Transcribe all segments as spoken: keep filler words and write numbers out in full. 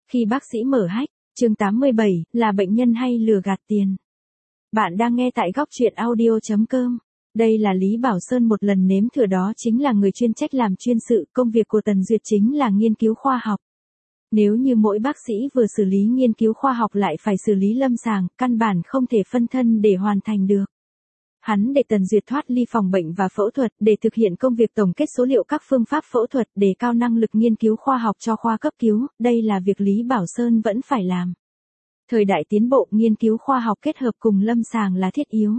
Khi bác sĩ mở hách, chương tám mươi bảy, là bệnh nhân hay lừa gạt tiền. Bạn đang nghe tại góc truyện audio chấm com. Đây là Lý Bảo Sơn một lần nếm thử, đó chính là người chuyên trách làm chuyên sự, công việc của Tần Duyệt chính là nghiên cứu khoa học. Nếu như mỗi bác sĩ vừa xử lý nghiên cứu khoa học lại phải xử lý lâm sàng, căn bản không thể phân thân để hoàn thành được. Hắn để Tần Duyệt thoát ly phòng bệnh và phẫu thuật để thực hiện công việc tổng kết số liệu các phương pháp phẫu thuật, đề cao năng lực nghiên cứu khoa học cho khoa cấp cứu, đây là việc Lý Bảo Sơn vẫn phải làm. Thời đại tiến bộ, nghiên cứu khoa học kết hợp cùng lâm sàng là thiết yếu.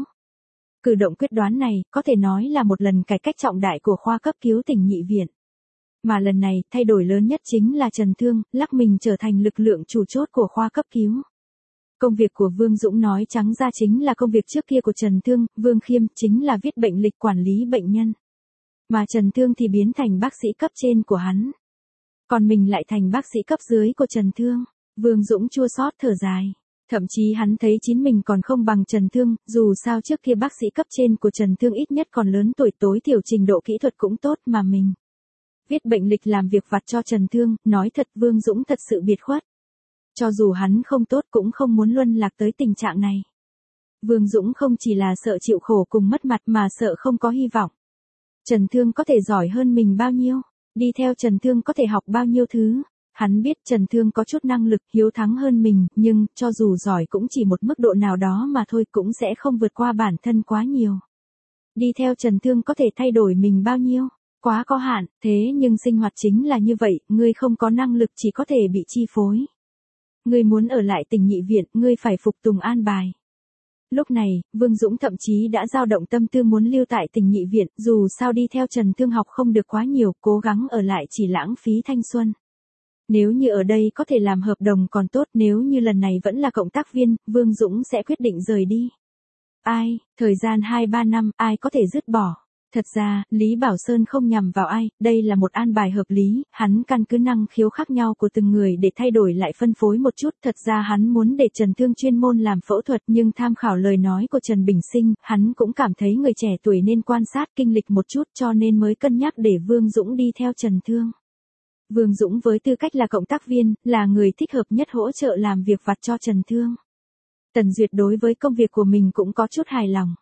Cử động quyết đoán này có thể nói là một lần cải cách trọng đại của khoa cấp cứu tỉnh Nhị Viện. Mà lần này, thay đổi lớn nhất chính là Trần Thương, lắc mình trở thành lực lượng chủ chốt của khoa cấp cứu. Công việc của Vương Dũng nói trắng ra chính là công việc trước kia của Trần Thương, Vương Khiêm chính là viết bệnh lịch quản lý bệnh nhân. Mà Trần Thương thì biến thành bác sĩ cấp trên của hắn. Còn mình lại thành bác sĩ cấp dưới của Trần Thương. Vương Dũng chua xót thở dài. Thậm chí hắn thấy chính mình còn không bằng Trần Thương, dù sao trước kia bác sĩ cấp trên của Trần Thương ít nhất còn lớn tuổi, tối thiểu trình độ kỹ thuật cũng tốt, mà mình viết bệnh lịch làm việc vặt cho Trần Thương, nói thật Vương Dũng thật sự biệt khuất. Cho dù hắn không tốt cũng không muốn luân lạc tới tình trạng này. Vương Dũng không chỉ là sợ chịu khổ cùng mất mặt mà sợ không có hy vọng. Trần Thương có thể giỏi hơn mình bao nhiêu, đi theo Trần Thương có thể học bao nhiêu thứ. Hắn biết Trần Thương có chút năng lực hiếu thắng hơn mình, nhưng cho dù giỏi cũng chỉ một mức độ nào đó mà thôi, cũng sẽ không vượt qua bản thân quá nhiều. Đi theo Trần Thương có thể thay đổi mình bao nhiêu, quá có hạn, thế nhưng sinh hoạt chính là như vậy, ngươi không có năng lực chỉ có thể bị chi phối. Ngươi muốn ở lại tỉnh Nhị Viện, ngươi phải phục tùng an bài. Lúc này, Vương Dũng thậm chí đã dao động tâm tư muốn lưu tại tỉnh Nhị Viện, dù sao đi theo Trần Thương học không được quá nhiều, cố gắng ở lại chỉ lãng phí thanh xuân. Nếu như ở đây có thể làm hợp đồng còn tốt, nếu như lần này vẫn là cộng tác viên, Vương Dũng sẽ quyết định rời đi. Ai, thời gian hai ba năm, ai có thể dứt bỏ. Thật ra, Lý Bảo Sơn không nhằm vào ai, đây là một an bài hợp lý, hắn căn cứ năng khiếu khác nhau của từng người để thay đổi lại phân phối một chút. Thật ra hắn muốn để Trần Thương chuyên môn làm phẫu thuật, nhưng tham khảo lời nói của Trần Bình Sinh, hắn cũng cảm thấy người trẻ tuổi nên quan sát kinh lịch một chút, cho nên mới cân nhắc để Vương Dũng đi theo Trần Thương. Vương Dũng với tư cách là cộng tác viên, là người thích hợp nhất hỗ trợ làm việc vặt cho Trần Thương. Tần Duyệt đối với công việc của mình cũng có chút hài lòng.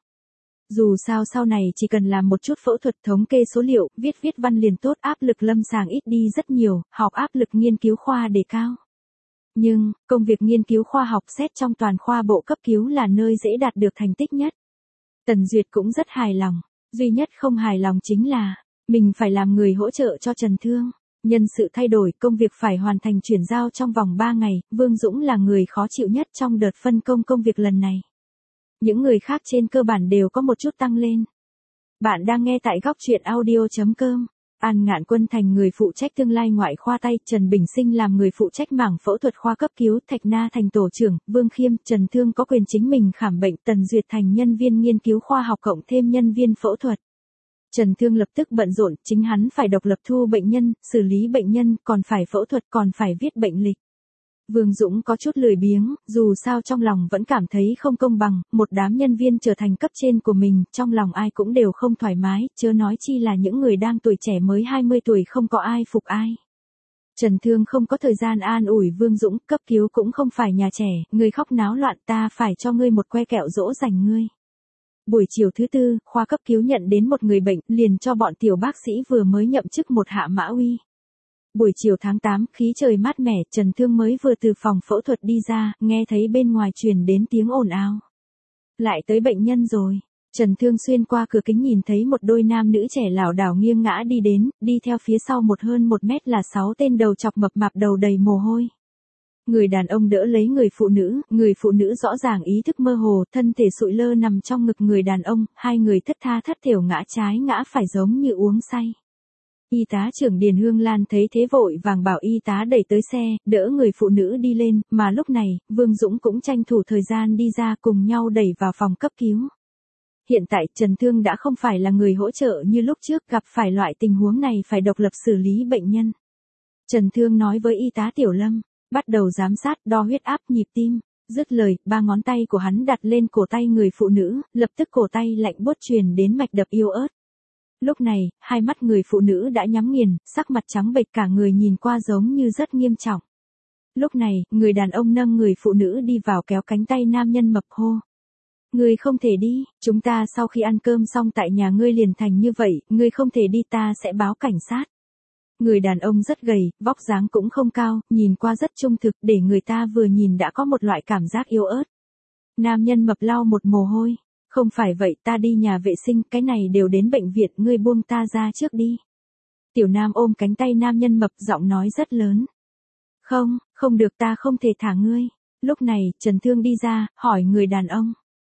Dù sao sau này chỉ cần làm một chút phẫu thuật, thống kê số liệu, viết viết văn liền tốt, áp lực lâm sàng ít đi rất nhiều, học áp lực nghiên cứu khoa đề cao. Nhưng, công việc nghiên cứu khoa học xét trong toàn khoa bộ cấp cứu là nơi dễ đạt được thành tích nhất. Tần Duyệt cũng rất hài lòng, duy nhất không hài lòng chính là, mình phải làm người hỗ trợ cho Trần Thương. Nhân sự thay đổi, công việc phải hoàn thành chuyển giao trong vòng ba ngày, Vương Dũng là người khó chịu nhất trong đợt phân công công việc lần này. Những người khác trên cơ bản đều có một chút tăng lên. Bạn đang nghe tại góc truyện audio chấm com. An Ngạn Quân thành người phụ trách tương lai ngoại khoa tay, Trần Bình Sinh làm người phụ trách mảng phẫu thuật khoa cấp cứu, Thạch Na thành tổ trưởng, Vương Khiêm, Trần Thương có quyền chính mình khám bệnh, Tần Duyệt thành nhân viên nghiên cứu khoa học cộng thêm nhân viên phẫu thuật. Trần Thương lập tức bận rộn, chính hắn phải độc lập thu bệnh nhân, xử lý bệnh nhân, còn phải phẫu thuật, còn phải viết bệnh lịch. Vương Dũng có chút lười biếng, dù sao trong lòng vẫn cảm thấy không công bằng, một đám nhân viên trở thành cấp trên của mình, trong lòng ai cũng đều không thoải mái, chớ nói chi là những người đang tuổi trẻ mới hai mươi tuổi không có ai phục ai. Trần Thương không có thời gian an ủi Vương Dũng, cấp cứu cũng không phải nhà trẻ, ngươi khóc náo loạn ta phải cho ngươi một que kẹo dỗ dành ngươi. Buổi chiều thứ tư, khoa cấp cứu nhận đến một người bệnh, liền cho bọn tiểu bác sĩ vừa mới nhậm chức một hạ mã uy. Buổi chiều tháng tám, khí trời mát mẻ, Trần Thương mới vừa từ phòng phẫu thuật đi ra, nghe thấy bên ngoài truyền đến tiếng ồn ào. Lại tới bệnh nhân rồi. Trần Thương xuyên qua cửa kính nhìn thấy một đôi nam nữ trẻ lảo đảo nghiêng ngã đi đến, đi theo phía sau một hơn một mét là sáu tên đầu chọc mập mạp đầu đầy mồ hôi. Người đàn ông đỡ lấy người phụ nữ, người phụ nữ rõ ràng ý thức mơ hồ, thân thể sụi lơ nằm trong ngực người đàn ông, hai người thất tha thất thểu ngã trái ngã phải giống như uống say. Y tá trưởng Điền Hương Lan thấy thế vội vàng bảo y tá đẩy tới xe, đỡ người phụ nữ đi lên, mà lúc này, Vương Dũng cũng tranh thủ thời gian đi ra cùng nhau đẩy vào phòng cấp cứu. Hiện tại Trần Thương đã không phải là người hỗ trợ như lúc trước, gặp phải loại tình huống này phải độc lập xử lý bệnh nhân. Trần Thương nói với y tá Tiểu Lâm, bắt đầu giám sát, đo huyết áp, nhịp tim. Dứt lời, ba ngón tay của hắn đặt lên cổ tay người phụ nữ, lập tức cổ tay lạnh buốt truyền đến mạch đập yếu ớt. Lúc này, hai mắt người phụ nữ đã nhắm nghiền, sắc mặt trắng bệch, cả người nhìn qua giống như rất nghiêm trọng. Lúc này, người đàn ông nâng người phụ nữ đi vào kéo cánh tay nam nhân mập hô. Ngươi không thể đi, chúng ta sau khi ăn cơm xong tại nhà ngươi liền thành như vậy, ngươi không thể đi, ta sẽ báo cảnh sát. Người đàn ông rất gầy, vóc dáng cũng không cao, nhìn qua rất trung thực, để người ta vừa nhìn đã có một loại cảm giác yếu ớt. Nam nhân mập lau một mồ hôi. Không phải vậy, ta đi nhà vệ sinh, cái này đều đến bệnh viện, ngươi buông ta ra trước đi. Tiểu Nam ôm cánh tay nam nhân mập, giọng nói rất lớn. Không, không được, ta không thể thả ngươi. Lúc này, Trần Thương đi ra, hỏi người đàn ông.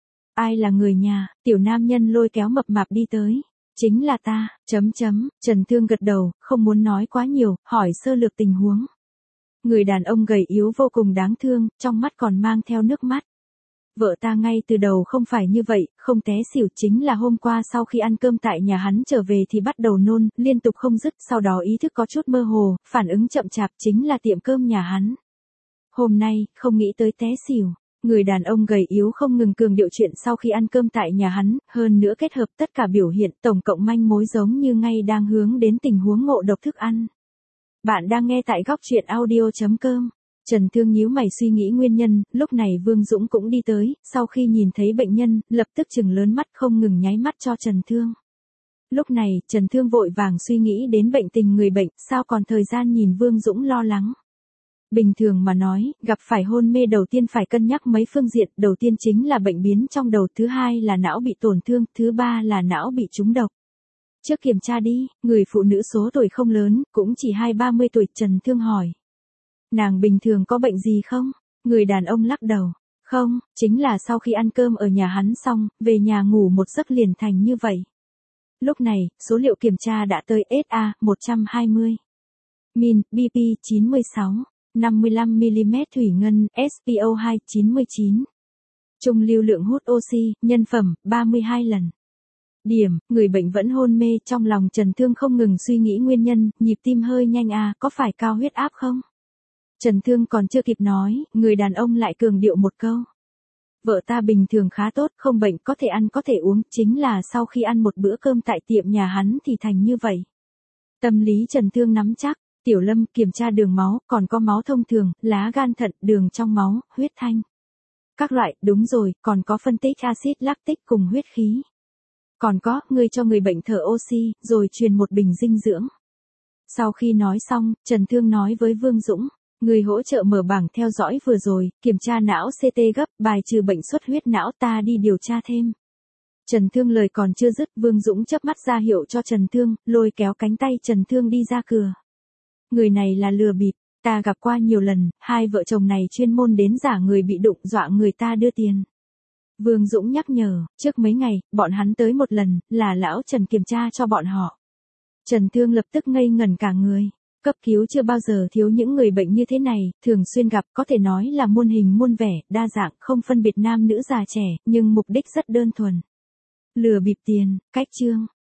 Ai là người nhà? Tiểu nam nhân lôi kéo mập mạp đi tới. Chính là ta, chấm chấm, Trần Thương gật đầu, không muốn nói quá nhiều, hỏi sơ lược tình huống. Người đàn ông gầy yếu vô cùng đáng thương, trong mắt còn mang theo nước mắt. Vợ ta ngay từ đầu không phải như vậy, không té xỉu, chính là hôm qua sau khi ăn cơm tại nhà hắn trở về thì bắt đầu nôn, liên tục không dứt, sau đó ý thức có chút mơ hồ, phản ứng chậm chạp, chính là tiệm cơm nhà hắn. Hôm nay, không nghĩ tới té xỉu. Người đàn ông gầy yếu không ngừng cường điệu chuyện sau khi ăn cơm tại nhà hắn, hơn nữa kết hợp tất cả biểu hiện tổng cộng manh mối giống như ngay đang hướng đến tình huống ngộ độc thức ăn. Bạn đang nghe tại góc truyện audio chấm com. Trần Thương nhíu mày suy nghĩ nguyên nhân, lúc này Vương Dũng cũng đi tới, sau khi nhìn thấy bệnh nhân, lập tức trừng lớn mắt không ngừng nháy mắt cho Trần Thương. Lúc này, Trần Thương vội vàng suy nghĩ đến bệnh tình người bệnh, sao còn thời gian nhìn Vương Dũng lo lắng. Bình thường mà nói, gặp phải hôn mê đầu tiên phải cân nhắc mấy phương diện, đầu tiên chính là bệnh biến trong đầu, thứ hai là não bị tổn thương, thứ ba là não bị trúng độc. Trước kiểm tra đi, người phụ nữ số tuổi không lớn, cũng chỉ hai ba mươi tuổi, Trần Thương hỏi. Nàng bình thường có bệnh gì không? Người đàn ông lắc đầu. Không, chính là sau khi ăn cơm ở nhà hắn xong, về nhà ngủ một giấc liền thành như vậy. Lúc này, số liệu kiểm tra đã tới ét a một trăm hai mươi. Min, bê pê chín mươi sáu. năm mươi lăm mi-li-mét thủy ngân, ét pê o hai chín mươi chín. Trung lưu lượng hút oxy, nhân phẩm, ba mươi hai lần. Điểm, người bệnh vẫn hôn mê, trong lòng Trần Thương không ngừng suy nghĩ nguyên nhân, nhịp tim hơi nhanh à, có phải cao huyết áp không? Trần Thương còn chưa kịp nói, người đàn ông lại cường điệu một câu. Vợ ta bình thường khá tốt, không bệnh, có thể ăn có thể uống, chính là sau khi ăn một bữa cơm tại tiệm nhà hắn thì thành như vậy. Tâm lý Trần Thương nắm chắc. Tiểu Lâm kiểm tra đường máu, còn có máu thông thường, lá gan thận, đường trong máu, huyết thanh. Các loại, đúng rồi, còn có phân tích axit lactic cùng huyết khí. Còn có, ngươi cho người bệnh thở oxy, rồi truyền một bình dinh dưỡng. Sau khi nói xong, Trần Thương nói với Vương Dũng, người hỗ trợ mở bảng theo dõi vừa rồi, kiểm tra não xê tê gấp, bài trừ bệnh xuất huyết não, ta đi điều tra thêm. Trần Thương lời còn chưa dứt, Vương Dũng chớp mắt ra hiệu cho Trần Thương, lôi kéo cánh tay Trần Thương đi ra cửa. Người này là lừa bịp, ta gặp qua nhiều lần, hai vợ chồng này chuyên môn đến giả người bị đụng dọa người ta đưa tiền. Vương Dũng nhắc nhở, trước mấy ngày, bọn hắn tới một lần, là lão Trần kiểm tra cho bọn họ. Trần Thương lập tức ngây ngẩn cả người, cấp cứu chưa bao giờ thiếu những người bệnh như thế này, thường xuyên gặp, có thể nói là muôn hình muôn vẻ, đa dạng, không phân biệt nam nữ già trẻ, nhưng mục đích rất đơn thuần. Lừa bịp tiền, cách chương,